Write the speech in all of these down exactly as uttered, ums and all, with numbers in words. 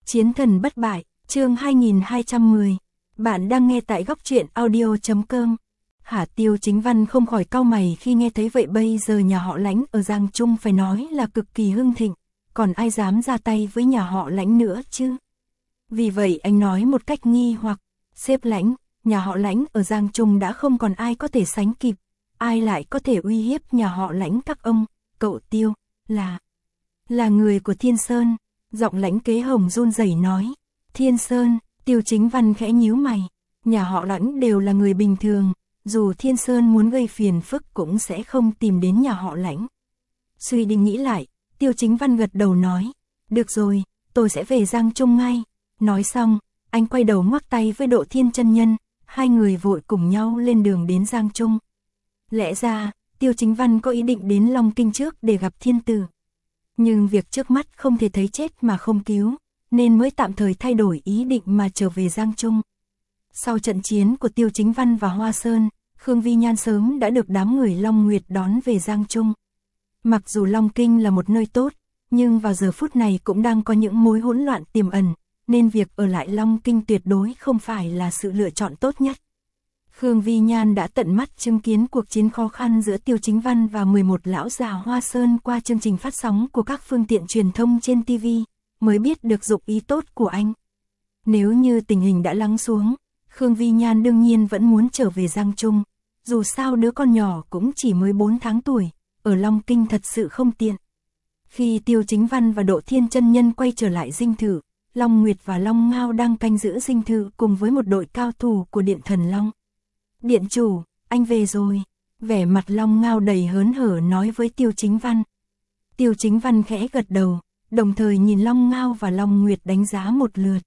Chiến thần bất bại, chương hai nghìn hai trăm mười. Bạn đang nghe tại góc truyện audio chấm com. Hả, Tiêu Chính Văn không khỏi cau mày khi nghe thấy vậy. Bây giờ nhà họ Lãnh ở Giang Trung phải nói là cực kỳ hưng thịnh, còn ai dám ra tay với nhà họ Lãnh nữa chứ? Vì vậy anh nói một cách nghi hoặc, sếp Lãnh, nhà họ Lãnh ở Giang Trung đã không còn ai có thể sánh kịp, ai lại có thể uy hiếp nhà họ Lãnh các ông? Cậu Tiêu, là, là người của Thiên Sơn. Giọng Lãnh Kế Hồng run rẩy nói. Thiên Sơn, Tiêu Chính Văn khẽ nhíu mày. Nhà họ Lãnh đều là người bình thường, dù Thiên Sơn muốn gây phiền phức cũng sẽ không tìm đến nhà họ Lãnh. Suy đi nghĩ lại, Tiêu Chính Văn gật đầu nói. Được rồi, tôi sẽ về Giang Trung ngay. Nói xong, anh quay đầu ngoắc tay với Độ Thiên chân nhân, hai người vội cùng nhau lên đường đến Giang Trung. Lẽ ra, Tiêu Chính Văn có ý định đến Long Kinh trước để gặp Thiên Tử. Nhưng việc trước mắt không thể thấy chết mà không cứu, nên mới tạm thời thay đổi ý định mà trở về Giang Trung. Sau trận chiến của Tiêu Chính Văn và Hoa Sơn, Khương Vi Nhan sớm đã được đám người Long Nguyệt đón về Giang Trung. Mặc dù Long Kinh là một nơi tốt, nhưng vào giờ phút này cũng đang có những mối hỗn loạn tiềm ẩn, nên việc ở lại Long Kinh tuyệt đối không phải là sự lựa chọn tốt nhất. Khương Vi Nhan đã tận mắt chứng kiến cuộc chiến khó khăn giữa Tiêu Chính Văn và mười một lão già Hoa Sơn qua chương trình phát sóng của các phương tiện truyền thông trên ti vi, mới biết được dụng ý tốt của anh. Nếu như tình hình đã lắng xuống, Khương Vi Nhan đương nhiên vẫn muốn trở về Giang Trung, dù sao đứa con nhỏ cũng chỉ mới bốn tháng tuổi, ở Long Kinh thật sự không tiện. Khi Tiêu Chính Văn và Độ Thiên chân nhân quay trở lại dinh thự, Long Nguyệt và Long Ngao đang canh giữ dinh thự cùng với một đội cao thủ của Điện Thần Long. Điện chủ, anh về rồi. Vẻ mặt Long Ngao đầy hớn hở nói với Tiêu Chính Văn. Tiêu Chính Văn khẽ gật đầu, đồng thời nhìn Long Ngao và Long Nguyệt đánh giá một lượt.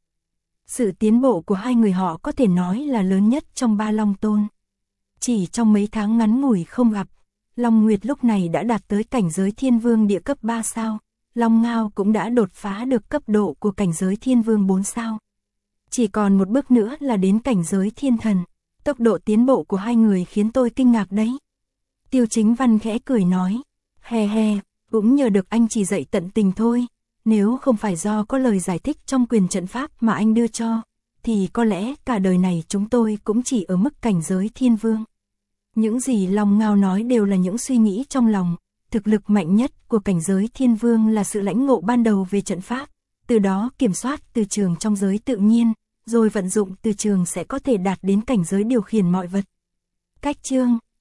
Sự tiến bộ của hai người họ có thể nói là lớn nhất trong ba Long Tôn. Chỉ trong mấy tháng ngắn ngủi không gặp, Long Nguyệt lúc này đã đạt tới cảnh giới Thiên Vương địa cấp ba sao, Long Ngao cũng đã đột phá được cấp độ của cảnh giới Thiên Vương bốn sao. Chỉ còn một bước nữa là đến cảnh giới Thiên Thần. Tốc độ tiến bộ của hai người khiến tôi kinh ngạc đấy. Tiêu Chính Văn khẽ cười nói. He he, cũng nhờ được anh chỉ dạy tận tình thôi. Nếu không phải do có lời giải thích trong quyền trận pháp mà anh đưa cho, thì có lẽ cả đời này chúng tôi cũng chỉ ở mức cảnh giới Thiên Vương. Những gì Long Ngao nói đều là những suy nghĩ trong lòng. Thực lực mạnh nhất của cảnh giới Thiên Vương là sự lãnh ngộ ban đầu về trận pháp, từ đó kiểm soát từ trường trong giới tự nhiên, rồi vận dụng từ trường sẽ có thể đạt đến cảnh giới điều khiển mọi vật. Cách chương